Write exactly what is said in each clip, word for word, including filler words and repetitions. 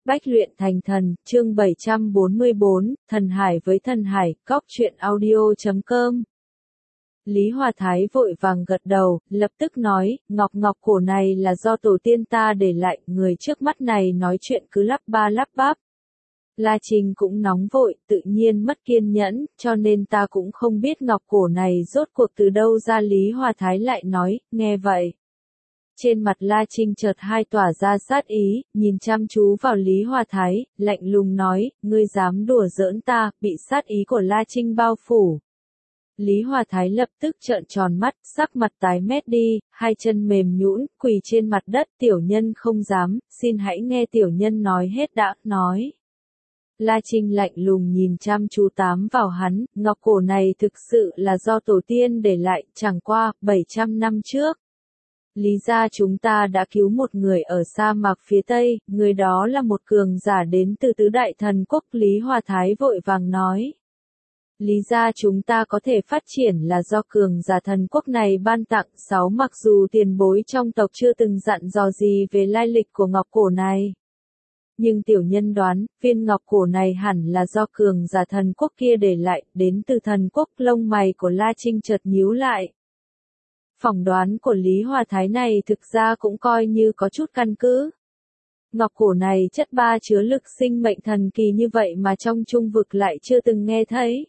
Bách luyện thành thần, chương bảy trăm bốn mươi bốn, Thần Hải với Thần Hải, cóc truyện audio chấm com. Lý Hòa Thái vội vàng gật đầu, lập tức nói, ngọc ngọc cổ này là do tổ tiên ta để lại, người trước mắt này nói chuyện cứ lắp ba lắp bắp. La Trinh cũng nóng vội, tự nhiên mất kiên nhẫn, cho nên ta cũng không biết ngọc cổ này rốt cuộc từ đâu ra. Lý Hòa Thái lại nói, nghe vậy. Trên mặt La Trinh chợt hai tỏa ra sát ý, nhìn chăm chú vào Lý Hòa Thái, lạnh lùng nói, ngươi dám đùa giỡn ta, bị sát ý của La Trinh bao phủ. Lý Hòa Thái lập tức trợn tròn mắt, sắc mặt tái mét đi, hai chân mềm nhũn, quỳ trên mặt đất, tiểu nhân không dám, xin hãy nghe tiểu nhân nói hết đã, nói. La Trinh lạnh lùng nhìn chăm chú tám vào hắn, ngọc cổ này thực sự là do tổ tiên để lại, chẳng qua, bảy trăm năm trước. Lý gia chúng ta đã cứu một người ở sa mạc phía Tây, người đó là một cường giả đến từ tứ đại thần quốc. Lý Hòa Thái vội vàng nói. Lý gia chúng ta có thể phát triển là do cường giả thần quốc này ban tặng. Sáu mặc dù tiền bối trong tộc chưa từng dặn dò gì về lai lịch của ngọc cổ này. Nhưng tiểu nhân đoán, viên ngọc cổ này hẳn là do cường giả thần quốc kia để lại, đến từ thần quốc. Lông mày của La Trinh chợt nhíu lại. Phỏng đoán của Lý Hòa Thái này thực ra cũng coi như có chút căn cứ. Ngọc cổ này chất ba chứa lực sinh mệnh thần kỳ như vậy mà trong trung vực lại chưa từng nghe thấy.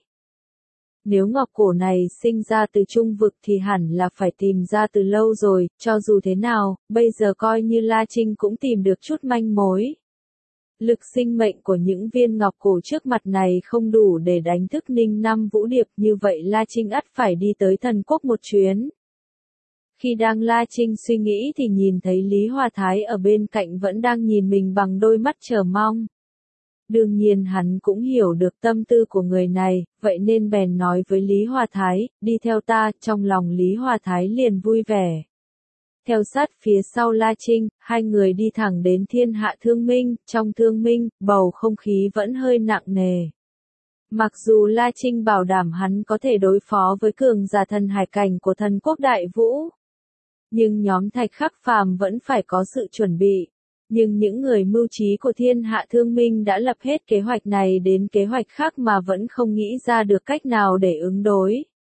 Nếu ngọc cổ này sinh ra từ trung vực thì hẳn là phải tìm ra từ lâu rồi, cho dù thế nào, bây giờ coi như La Trinh cũng tìm được chút manh mối. Lực sinh mệnh của những viên ngọc cổ trước mặt này không đủ để đánh thức Ninh Năm Vũ Điệp, như vậy La Trinh ắt phải đi tới thần quốc một chuyến. Khi đang La Trinh suy nghĩ thì nhìn thấy Lý Hòa Thái ở bên cạnh vẫn đang nhìn mình bằng đôi mắt chờ mong. Đương nhiên hắn cũng hiểu được tâm tư của người này, vậy nên bèn nói với Lý Hòa Thái, đi theo ta. Trong lòng Lý Hòa Thái liền vui vẻ. Theo sát phía sau La Trinh, hai người đi thẳng đến Thiên Hạ Thương Minh. Trong Thương Minh, bầu không khí vẫn hơi nặng nề. Mặc dù La Trinh bảo đảm hắn có thể đối phó với cường giả thần hải cảnh của thần quốc Đại Vũ, nhưng nhóm Thạch Khắc Phàm vẫn phải có sự chuẩn bị. Nhưng những người mưu trí của Thiên Hạ Thương Minh đã lập hết kế hoạch này đến kế hoạch khác mà vẫn không nghĩ ra được cách nào để ứng đối.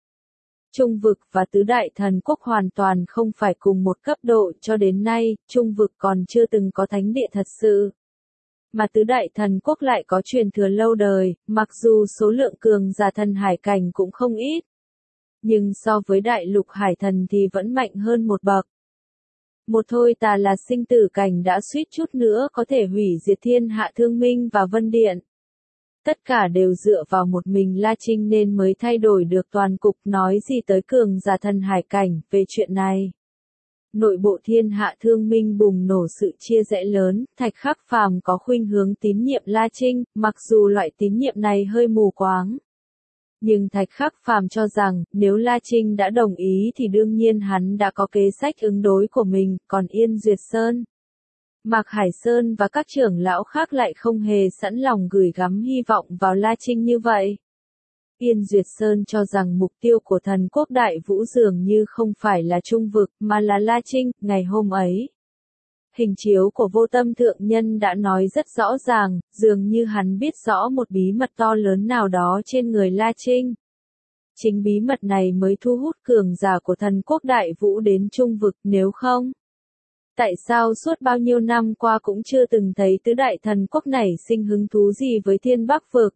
Trung vực và tứ đại thần quốc hoàn toàn không phải cùng một cấp độ, cho đến nay, Trung vực còn chưa từng có thánh địa thật sự. Mà tứ đại thần quốc lại có truyền thừa lâu đời, mặc dù số lượng cường giả thần hải cảnh cũng không ít. Nhưng so với đại lục hải thần thì vẫn mạnh hơn một bậc. Một thôi tà là sinh tử cảnh đã suýt chút nữa có thể hủy diệt Thiên Hạ Thương Minh và Vân Điện. Tất cả đều dựa vào một mình La Trinh nên mới thay đổi được toàn cục. Nói gì tới cường giả thần hải cảnh về chuyện này. Nội bộ Thiên Hạ Thương Minh bùng nổ sự chia rẽ lớn, Thạch Khắc Phàm có khuynh hướng tín nhiệm La Trinh, mặc dù loại tín nhiệm này hơi mù quáng. Nhưng Thạch Khắc Phàm cho rằng, nếu La Trinh đã đồng ý thì đương nhiên hắn đã có kế sách ứng đối của mình, còn Yên Duyệt Sơn, Mạc Hải Sơn và các trưởng lão khác lại không hề sẵn lòng gửi gắm hy vọng vào La Trinh như vậy. Yên Duyệt Sơn cho rằng mục tiêu của thần quốc Đại Vũ dường như không phải là trung vực, mà là La Trinh. Ngày hôm ấy, hình chiếu của Vô Tâm Thượng Nhân đã nói rất rõ ràng, dường như hắn biết rõ một bí mật to lớn nào đó trên người La Trinh. Chính bí mật này mới thu hút cường giả của thần quốc Đại Vũ đến trung vực, nếu không. Tại sao suốt bao nhiêu năm qua cũng chưa từng thấy tứ đại thần quốc này sinh hứng thú gì với Thiên Bắc vực?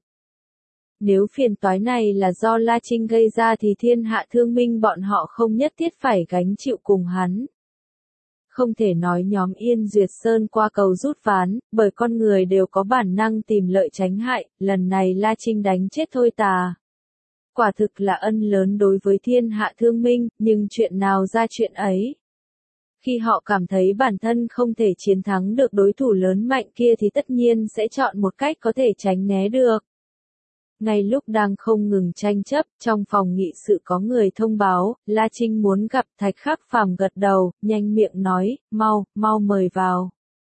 Nếu phiền toái này là do La Trinh gây ra thì Thiên Hạ Thương Minh bọn họ không nhất thiết phải gánh chịu cùng hắn. Không thể nói nhóm Yên Duyệt Sơn qua cầu rút ván, bởi con người đều có bản năng tìm lợi tránh hại, lần này La Trinh đánh chết thôi tà. Quả thực là ân lớn đối với Thiên Hạ Thương Minh, nhưng chuyện nào ra chuyện ấy. Khi họ cảm thấy bản thân không thể chiến thắng được đối thủ lớn mạnh kia thì tất nhiên sẽ chọn một cách có thể tránh né được. Ngay lúc đang không ngừng tranh chấp, trong phòng nghị sự có người thông báo, La Trinh muốn gặp. Thạch Khắc Phàm gật đầu, nhanh miệng nói, mau, mau mời vào.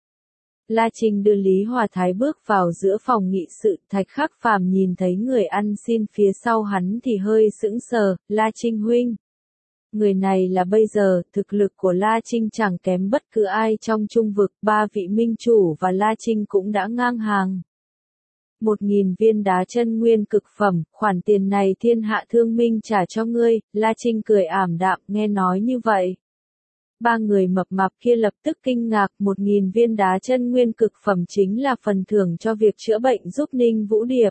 La Trinh đưa Lý Hòa Thái bước vào giữa phòng nghị sự, Thạch Khắc Phàm nhìn thấy người ăn xin phía sau hắn thì hơi sững sờ, La Trinh huynh. Người này là bây giờ, thực lực của La Trinh chẳng kém bất cứ ai trong trung vực, ba vị minh chủ và La Trinh cũng đã ngang hàng. Một nghìn viên đá chân nguyên cực phẩm, khoản tiền này thiên hạ thương minh trả cho ngươi, La Trinh cười ảm đạm nghe nói như vậy. Ba người mập mạp kia lập tức kinh ngạc, một nghìn viên đá chân nguyên cực phẩm chính là phần thưởng cho việc chữa bệnh giúp Ninh Vũ Điệp.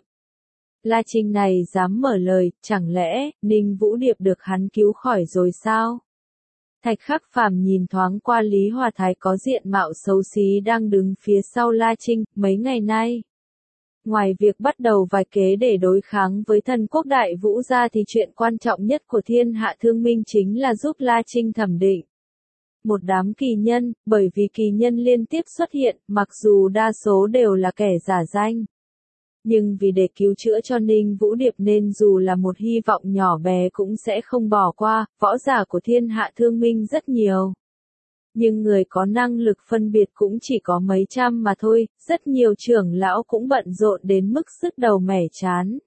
La Trinh này dám mở lời, chẳng lẽ, Ninh Vũ Điệp được hắn cứu khỏi rồi sao? Thạch Khắc Phàm nhìn thoáng qua Lý Hòa Thái có diện mạo xấu xí đang đứng phía sau La Trinh, mấy ngày nay. Ngoài việc bắt đầu vài kế để đối kháng với thần quốc Đại Vũ ra thì chuyện quan trọng nhất của thiên hạ thương minh chính là giúp La Trinh thẩm định một đám kỳ nhân, bởi vì kỳ nhân liên tiếp xuất hiện, mặc dù đa số đều là kẻ giả danh. Nhưng vì để cứu chữa cho Ninh Vũ Điệp nên dù là một hy vọng nhỏ bé cũng sẽ không bỏ qua, võ giả của thiên hạ thương minh rất nhiều. Nhưng người có năng lực phân biệt cũng chỉ có mấy trăm mà thôi, rất nhiều trưởng lão cũng bận rộn đến mức sứt đầu mẻ chán.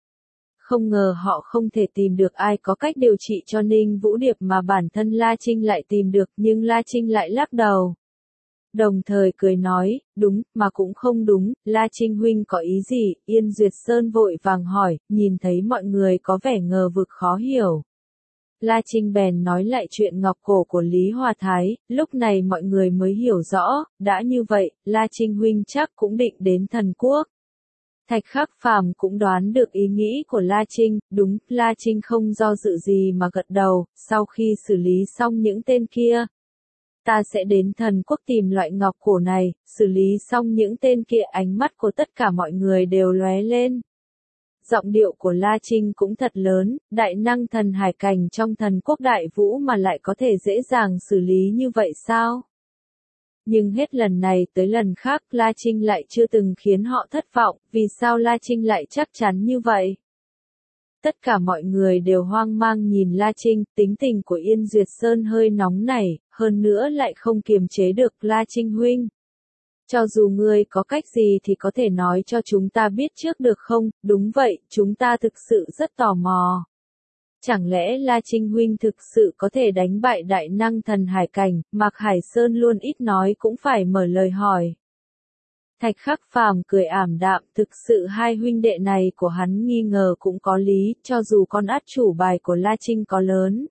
Không ngờ họ không thể tìm được ai có cách điều trị cho Ninh Vũ Điệp mà bản thân La Trinh lại tìm được, nhưng La Trinh lại lắc đầu. Đồng thời cười nói, đúng, mà cũng không đúng, La Trinh huynh có ý gì, Yên Duyệt Sơn vội vàng hỏi, nhìn thấy mọi người có vẻ ngờ vực khó hiểu. La Trinh bèn nói lại chuyện ngọc cổ của Lý Hòa Thái, lúc này mọi người mới hiểu rõ, đã như vậy, La Trinh huynh chắc cũng định đến thần quốc. Thạch Khắc Phàm cũng đoán được ý nghĩ của La Trinh, đúng, La Trinh không do dự gì mà gật đầu, sau khi xử lý xong những tên kia. Ta sẽ đến thần quốc tìm loại ngọc cổ này, xử lý xong những tên kia ánh mắt của tất cả mọi người đều lóe lên. Giọng điệu của La Trinh cũng thật lớn, đại năng thần hải cảnh trong thần quốc Đại Vũ mà lại có thể dễ dàng xử lý như vậy sao? Nhưng hết lần này tới lần khác La Trinh lại chưa từng khiến họ thất vọng, vì sao La Trinh lại chắc chắn như vậy? Tất cả mọi người đều hoang mang nhìn La Trinh, tính tình của Yên Duyệt Sơn hơi nóng nảy, hơn nữa lại không kiềm chế được La Trinh huynh. Cho dù ngươi có cách gì thì có thể nói cho chúng ta biết trước được không? Đúng vậy, chúng ta thực sự rất tò mò. Chẳng lẽ La Trinh huynh thực sự có thể đánh bại đại năng thần hải cảnh, Mạc Hải Sơn luôn ít nói cũng phải mở lời hỏi. Thạch Khắc Phàm cười ảm đạm, thực sự hai huynh đệ này của hắn nghi ngờ cũng có lý, cho dù con át chủ bài của La Trinh có lớn.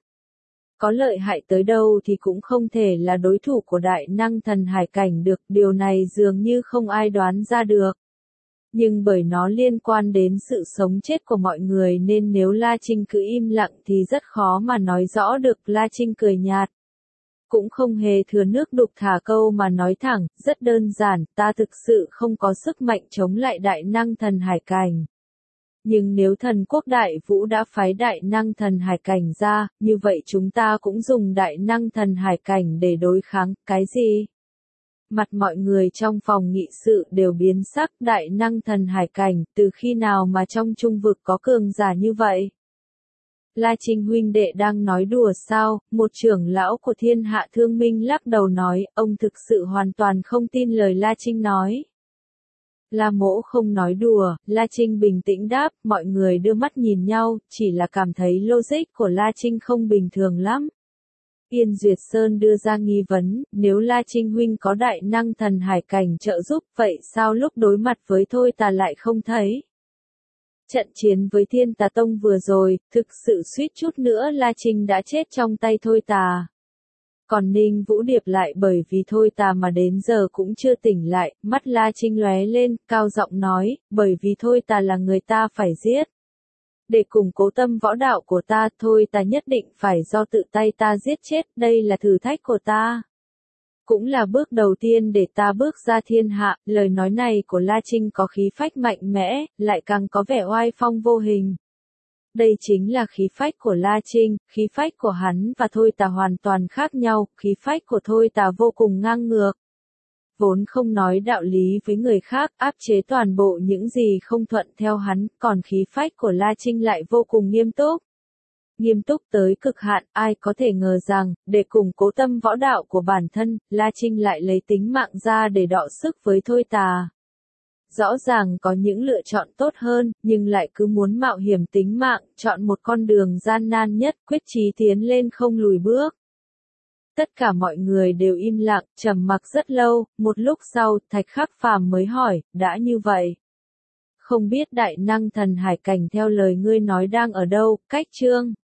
Có lợi hại tới đâu thì cũng không thể là đối thủ của đại năng thần hải cảnh được, điều này dường như không ai đoán ra được. Nhưng bởi nó liên quan đến sự sống chết của mọi người nên nếu La Trinh cứ im lặng thì rất khó mà nói rõ được. La Trinh cười nhạt. Cũng không hề thừa nước đục thả câu mà nói thẳng, rất đơn giản, ta thực sự không có sức mạnh chống lại đại năng thần hải cảnh. Nhưng nếu thần quốc Đại Vũ đã phái đại năng thần hải cảnh ra, như vậy chúng ta cũng dùng đại năng thần hải cảnh để đối kháng, cái gì? Mặt mọi người trong phòng nghị sự đều biến sắc, đại năng thần hải cảnh, từ khi nào mà trong trung vực có cường giả như vậy? La Trinh huynh đệ đang nói đùa sao? Một trưởng lão của thiên hạ thương minh lắc đầu nói, ông thực sự hoàn toàn không tin lời La Trinh nói. La Mỗ không nói đùa, La Trinh bình tĩnh đáp, mọi người đưa mắt nhìn nhau, chỉ là cảm thấy logic của La Trinh không bình thường lắm. Yên Duyệt Sơn đưa ra nghi vấn, nếu La Trinh huynh có đại năng thần hải cảnh trợ giúp, vậy sao lúc đối mặt với Thôi Tà lại không thấy? Trận chiến với Thiên Tà Tông vừa rồi, thực sự suýt chút nữa La Trinh đã chết trong tay Thôi Tà. Còn Ninh Vũ Điệp lại bởi vì Thôi Tà mà đến giờ cũng chưa tỉnh lại, mắt La Trinh lóe lên, cao giọng nói, bởi vì Thôi Tà là người ta phải giết. Để củng cố tâm võ đạo của ta, Thôi Tà nhất định phải do tự tay ta giết chết, đây là thử thách của ta. Cũng là bước đầu tiên để ta bước ra thiên hạ, lời nói này của La Trinh có khí phách mạnh mẽ, lại càng có vẻ oai phong vô hình. Đây chính là khí phách của La Trinh, khí phách của hắn và Thôi Tà hoàn toàn khác nhau, khí phách của Thôi Tà vô cùng ngang ngược. Vốn không nói đạo lý với người khác, áp chế toàn bộ những gì không thuận theo hắn, còn khí phách của La Trinh lại vô cùng nghiêm túc. Nghiêm túc tới cực hạn, ai có thể ngờ rằng, để củng cố tâm võ đạo của bản thân, La Trinh lại lấy tính mạng ra để đọ sức với Thôi Tà. Rõ ràng có những lựa chọn tốt hơn, nhưng lại cứ muốn mạo hiểm tính mạng, chọn một con đường gian nan nhất, quyết chí tiến lên không lùi bước. Tất cả mọi người đều im lặng, trầm mặc rất lâu, một lúc sau, Thạch Khắc Phàm mới hỏi, đã như vậy. Không biết đại năng thần hải cảnh theo lời ngươi nói đang ở đâu, cách Trương